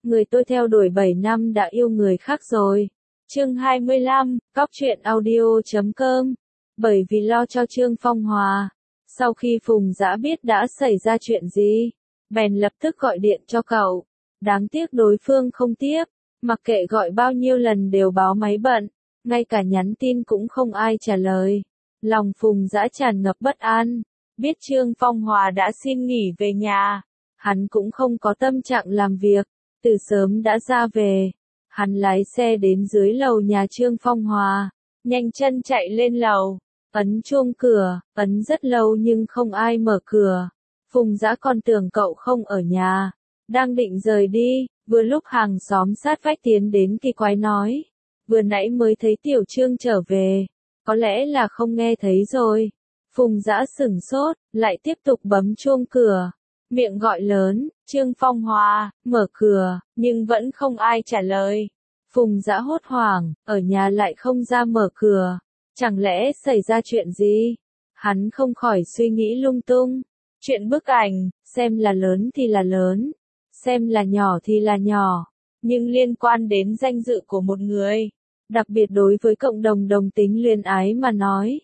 người tôi theo đuổi 7 năm đã yêu người khác rồi. Chương 25, Cóc truyện audio.com. Bởi vì lo cho Trương Phong Hòa, sau khi Phùng Dã biết đã xảy ra chuyện gì, bèn lập tức gọi điện cho cậu. Đáng tiếc đối phương không tiếp, mặc kệ gọi bao nhiêu lần đều báo máy bận, ngay cả nhắn tin cũng không ai trả lời. Lòng Phùng Dã tràn ngập bất an, biết Trương Phong Hòa đã xin nghỉ về nhà, hắn cũng không có tâm trạng làm việc, từ sớm đã ra về. Hắn lái xe đến dưới lầu nhà Trương Phong Hòa, nhanh chân chạy lên lầu, ấn chuông cửa, ấn rất lâu nhưng không ai mở cửa. Phùng Dã còn tưởng cậu không ở nhà, đang định rời đi, vừa lúc hàng xóm sát vách tiến đến kỳ quái nói, vừa nãy mới thấy Tiểu Trương trở về, có lẽ là không nghe thấy rồi. Phùng Dã sửng sốt, lại tiếp tục bấm chuông cửa, miệng gọi lớn, Trương Phong Hòa, mở cửa, nhưng vẫn không ai trả lời. Phùng Dã hốt hoảng, ở nhà lại không ra mở cửa, chẳng lẽ xảy ra chuyện gì? Hắn không khỏi suy nghĩ lung tung. Chuyện bức ảnh, xem là lớn thì là lớn, xem là nhỏ thì là nhỏ, nhưng liên quan đến danh dự của một người, đặc biệt đối với cộng đồng đồng tính luyến ái mà nói.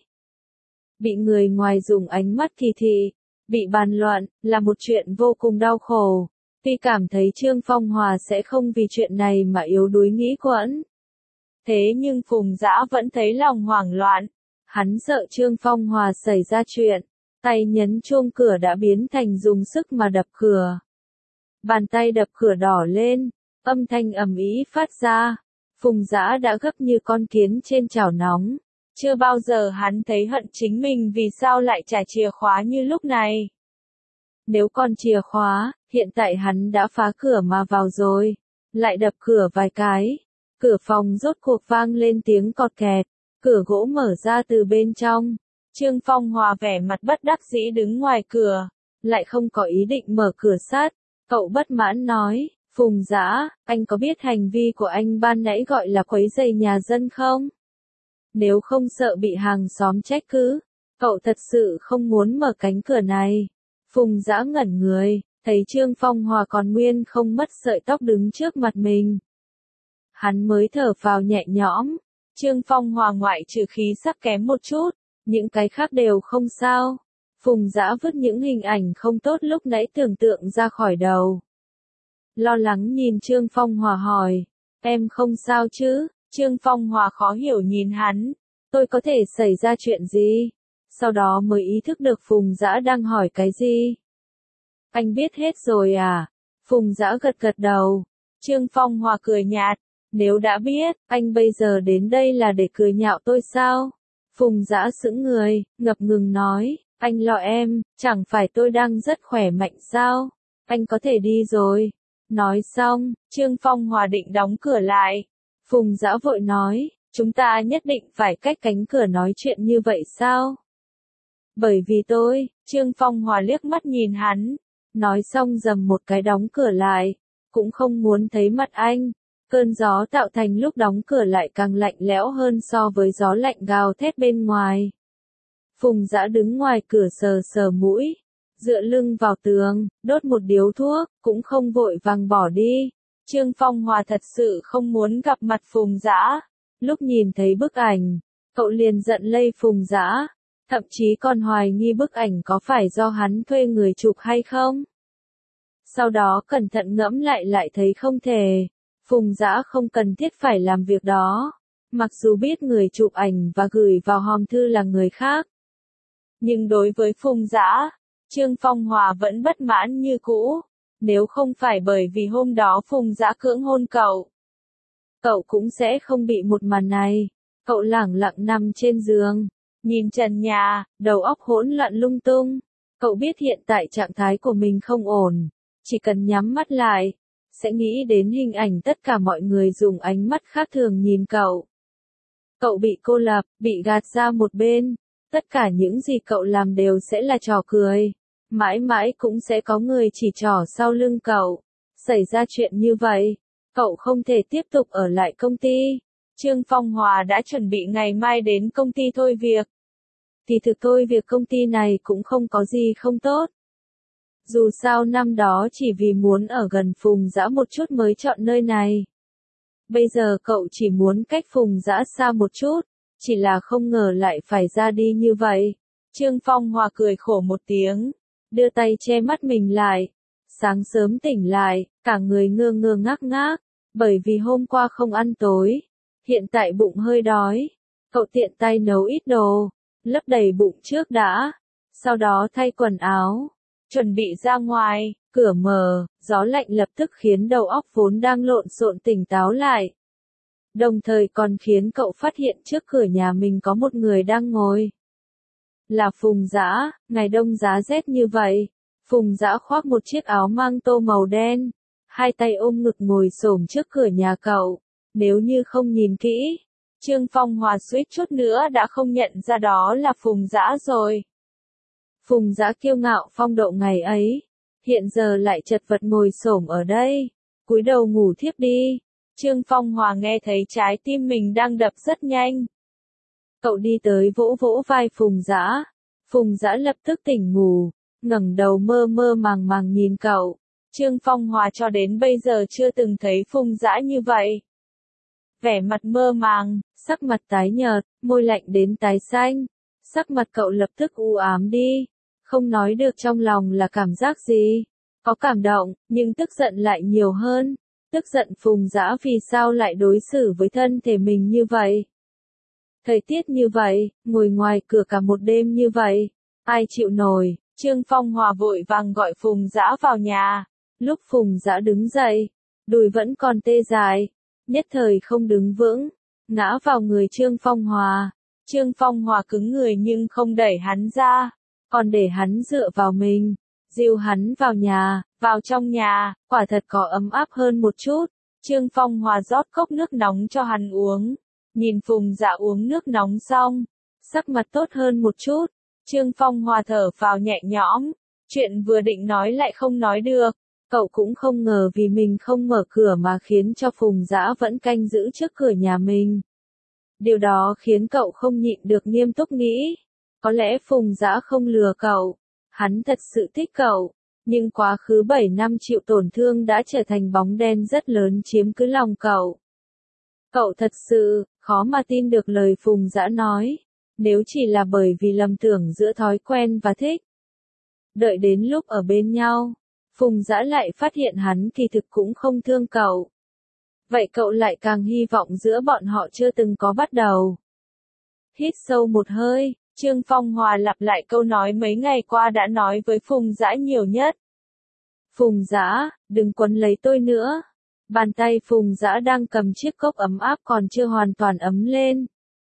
Bị người ngoài dùng ánh mắt kỳ thị, bị bàn luận, là một chuyện vô cùng đau khổ. Tuy cảm thấy Trương Phong Hòa sẽ không vì chuyện này mà yếu đuối nghĩ quẫn. Thế nhưng Phùng Dã vẫn thấy lòng hoảng loạn. Hắn sợ Trương Phong Hòa xảy ra chuyện. Tay nhấn chuông cửa đã biến thành dùng sức mà đập cửa. Bàn tay đập cửa đỏ lên, âm thanh ầm ĩ phát ra. Phùng Dã đã gấp như con kiến trên chảo nóng. Chưa bao giờ hắn thấy hận chính mình vì sao lại trả chìa khóa như lúc này. Nếu còn chìa khóa, hiện tại hắn đã phá cửa mà vào rồi. Lại đập cửa vài cái. Cửa phòng rốt cuộc vang lên tiếng cọt kẹt. Cửa gỗ mở ra từ bên trong. Trương Phong Hòa vẻ mặt bất đắc dĩ đứng ngoài cửa. Lại không có ý định mở cửa sắt. Cậu bất mãn nói, Phùng Dã, anh có biết hành vi của anh ban nãy gọi là quấy rầy nhà dân không? Nếu không sợ bị hàng xóm trách cứ, cậu thật sự không muốn mở cánh cửa này. Phùng Dã ngẩn người, thấy Trương Phong Hòa còn nguyên không mất sợi tóc đứng trước mặt mình. Hắn mới thở phào nhẹ nhõm, Trương Phong Hòa ngoại trừ khí sắc kém một chút, những cái khác đều không sao. Phùng Dã vứt những hình ảnh không tốt lúc nãy tưởng tượng ra khỏi đầu. Lo lắng nhìn Trương Phong Hòa hỏi, em không sao chứ? Trương Phong Hòa khó hiểu nhìn hắn, tôi có thể xảy ra chuyện gì? Sau đó mới ý thức được Phùng Dã đang hỏi cái gì. Anh biết hết rồi à? Phùng Dã gật gật đầu. Trương Phong Hòa cười nhạt, nếu đã biết, anh bây giờ đến đây là để cười nhạo tôi sao? Phùng Dã sững người, ngập ngừng nói, anh lo em, chẳng phải tôi đang rất khỏe mạnh sao? Anh có thể đi rồi. Nói xong, Trương Phong Hòa định đóng cửa lại. Phùng Dã vội nói, chúng ta nhất định phải cách cánh cửa nói chuyện như vậy sao? Bởi vì tôi, Trương Phong Hòa liếc mắt nhìn hắn, nói xong dầm một cái đóng cửa lại, cũng không muốn thấy mặt anh. Cơn gió tạo thành lúc đóng cửa lại càng lạnh lẽo hơn so với gió lạnh gào thét bên ngoài. Phùng Dã đứng ngoài cửa sờ sờ mũi, dựa lưng vào tường, đốt một điếu thuốc, cũng không vội vàng bỏ đi. Trương Phong Hòa thật sự không muốn gặp mặt Phùng Dã. Lúc nhìn thấy bức ảnh, cậu liền giận lây Phùng Dã, thậm chí còn hoài nghi bức ảnh có phải do hắn thuê người chụp hay không. Sau đó cẩn thận ngẫm lại thấy không thể. Phùng Dã không cần thiết phải làm việc đó. Mặc dù biết người chụp ảnh và gửi vào hòm thư là người khác. Nhưng đối với Phùng Dã, Trương Phong Hòa vẫn bất mãn như cũ. Nếu không phải bởi vì hôm đó Phùng Dã cưỡng hôn cậu cũng sẽ không bị một màn này. Cậu lẳng lặng nằm trên giường, nhìn trần nhà, đầu óc hỗn loạn lung tung. Cậu biết hiện tại trạng thái của mình không ổn, chỉ cần nhắm mắt lại, sẽ nghĩ đến hình ảnh tất cả mọi người dùng ánh mắt khác thường nhìn cậu. Cậu bị cô lập, bị gạt ra một bên, tất cả những gì cậu làm đều sẽ là trò cười. Mãi mãi cũng sẽ có người chỉ trỏ sau lưng cậu. Xảy ra chuyện như vậy, cậu không thể tiếp tục ở lại công ty. Trương Phong Hòa đã chuẩn bị ngày mai đến công ty thôi việc. Thì thực thôi việc công ty này cũng không có gì không tốt. Dù sao năm đó chỉ vì muốn ở gần Phùng Dã một chút mới chọn nơi này. Bây giờ cậu chỉ muốn cách Phùng Dã xa một chút, chỉ là không ngờ lại phải ra đi như vậy. Trương Phong Hòa cười khổ một tiếng, đưa tay che mắt mình lại. Sáng sớm tỉnh lại, cả người ngơ ngơ ngác ngác, bởi vì hôm qua không ăn tối. Hiện tại bụng hơi đói. Cậu tiện tay nấu ít đồ, lấp đầy bụng trước đã. Sau đó thay quần áo, chuẩn bị ra ngoài, cửa mở, gió lạnh lập tức khiến đầu óc vốn đang lộn xộn tỉnh táo lại. Đồng thời còn khiến cậu phát hiện trước cửa nhà mình có một người đang ngồi. Là Phùng Dã, ngày đông giá rét như vậy. Phùng Dã khoác một chiếc áo mang tô màu đen, hai tay ôm ngực ngồi xổm trước cửa nhà cậu. Nếu như không nhìn kỹ, Trương Phong Hòa suýt chút nữa đã không nhận ra đó là Phùng Dã rồi. Phùng Dã kiêu ngạo phong độ ngày ấy, hiện giờ lại chật vật ngồi xổm ở đây, cúi đầu ngủ thiếp đi. Trương Phong Hòa nghe thấy trái tim mình đang đập rất nhanh. Cậu đi tới vỗ vỗ vai Phùng Dã. Phùng Dã lập tức tỉnh ngủ, ngẩng đầu mơ mơ màng màng nhìn cậu. Trương Phong Hòa cho đến bây giờ chưa từng thấy Phùng Dã như vậy. Vẻ mặt mơ màng, sắc mặt tái nhợt, môi lạnh đến tái xanh. Sắc mặt cậu lập tức u ám đi, không nói được trong lòng là cảm giác gì. Có cảm động, nhưng tức giận lại nhiều hơn. Tức giận Phùng Dã vì sao lại đối xử với thân thể mình như vậy. Thời tiết như vậy, ngồi ngoài cửa cả một đêm như vậy, ai chịu nổi. Trương Phong Hòa vội vàng gọi Phùng Dã vào nhà. Lúc Phùng Dã đứng dậy, đùi vẫn còn tê dại, nhất thời không đứng vững, ngã vào người Trương Phong Hòa. Trương Phong Hòa cứng người nhưng không đẩy hắn ra, còn để hắn dựa vào mình, dìu hắn vào trong nhà, quả thật có ấm áp hơn một chút. Trương Phong Hòa rót cốc nước nóng cho hắn uống, nhìn Phùng Dã uống nước nóng xong, sắc mặt tốt hơn một chút. Trương Phong Hòa thở phào nhẹ nhõm, chuyện vừa định nói lại không nói được. Cậu cũng không ngờ vì mình không mở cửa mà khiến cho Phùng Dã vẫn canh giữ trước cửa nhà mình. Điều đó khiến cậu không nhịn được nghiêm túc nghĩ. Có lẽ Phùng Dã không lừa cậu. Hắn thật sự thích cậu. Nhưng quá khứ 7 năm chịu tổn thương đã trở thành bóng đen rất lớn chiếm cứ lòng cậu. Cậu thật sự, khó mà tin được lời Phùng Dã nói. Nếu chỉ là bởi vì lầm tưởng giữa thói quen và thích. Đợi đến lúc ở bên nhau, Phùng Dã lại phát hiện hắn kỳ thực cũng không thương cậu. Vậy cậu lại càng hy vọng giữa bọn họ chưa từng có bắt đầu. Hít sâu một hơi, Trương Phong Hòa lặp lại câu nói mấy ngày qua đã nói với Phùng Dã nhiều nhất. Phùng Dã, đừng quấn lấy tôi nữa. Bàn tay Phùng Dã đang cầm chiếc cốc ấm áp còn chưa hoàn toàn ấm lên.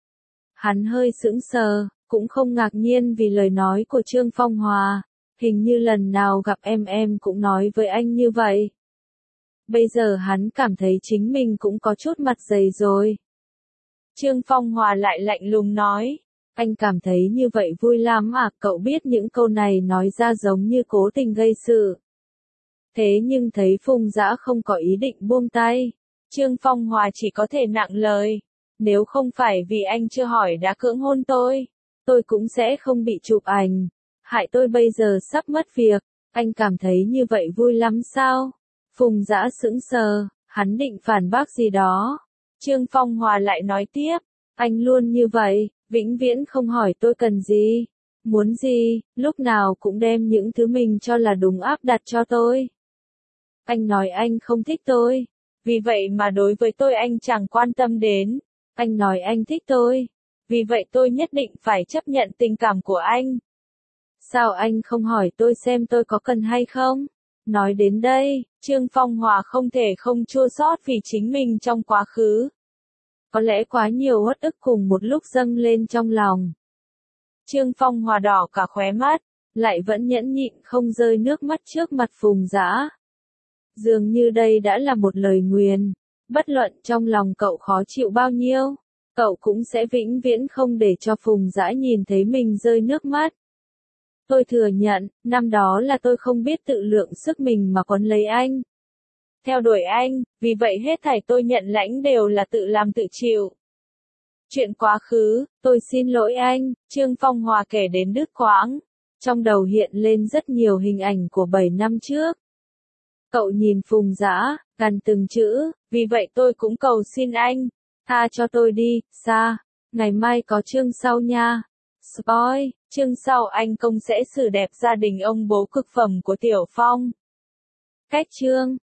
Hắn hơi sững sờ, cũng không ngạc nhiên vì lời nói của Trương Phong Hòa. Hình như lần nào gặp em cũng nói với anh như vậy. Bây giờ hắn cảm thấy chính mình cũng có chút mặt dày rồi. Trương Phong Hòa lại lạnh lùng nói. Anh cảm thấy như vậy vui lắm à? Cậu biết những câu này nói ra giống như cố tình gây sự. Thế nhưng thấy Phùng Dã không có ý định buông tay. Trương Phong Hòa chỉ có thể nặng lời. Nếu không phải vì anh chưa hỏi đã cưỡng hôn tôi cũng sẽ không bị chụp ảnh. Hại tôi bây giờ sắp mất việc, anh cảm thấy như vậy vui lắm sao? Phùng Dã sững sờ, hắn định phản bác gì đó. Trương Phong Hòa lại nói tiếp, anh luôn như vậy, vĩnh viễn không hỏi tôi cần gì, muốn gì, lúc nào cũng đem những thứ mình cho là đúng áp đặt cho tôi. Anh nói anh không thích tôi, vì vậy mà đối với tôi anh chẳng quan tâm đến. Anh nói anh thích tôi, vì vậy tôi nhất định phải chấp nhận tình cảm của anh. Sao anh không hỏi tôi xem tôi có cần hay không? Nói đến đây, Trương Phong Hòa không thể không chua xót vì chính mình trong quá khứ. Có lẽ quá nhiều uất ức cùng một lúc dâng lên trong lòng. Trương Phong Hòa đỏ cả khóe mắt, lại vẫn nhẫn nhịn không rơi nước mắt trước mặt Phùng Dã. Dường như đây đã là một lời nguyền, bất luận trong lòng cậu khó chịu bao nhiêu, cậu cũng sẽ vĩnh viễn không để cho Phùng Dã nhìn thấy mình rơi nước mắt. Tôi thừa nhận, năm đó là tôi không biết tự lượng sức mình mà quấn lấy anh. Theo đuổi anh, vì vậy hết thảy tôi nhận lãnh đều là tự làm tự chịu. Chuyện quá khứ, tôi xin lỗi anh, Trương Phong Hòa kể đến đứt quãng. Trong đầu hiện lên rất nhiều hình ảnh của 7 năm trước. Cậu nhìn Phùng Dã, gằn từng chữ, vì vậy tôi cũng cầu xin anh, tha cho tôi đi, Sa. Ngày mai có chương sau nha. Spoil, chương sau anh công sẽ xử đẹp gia đình ông bố cực phẩm của Tiểu Phong. Cách chương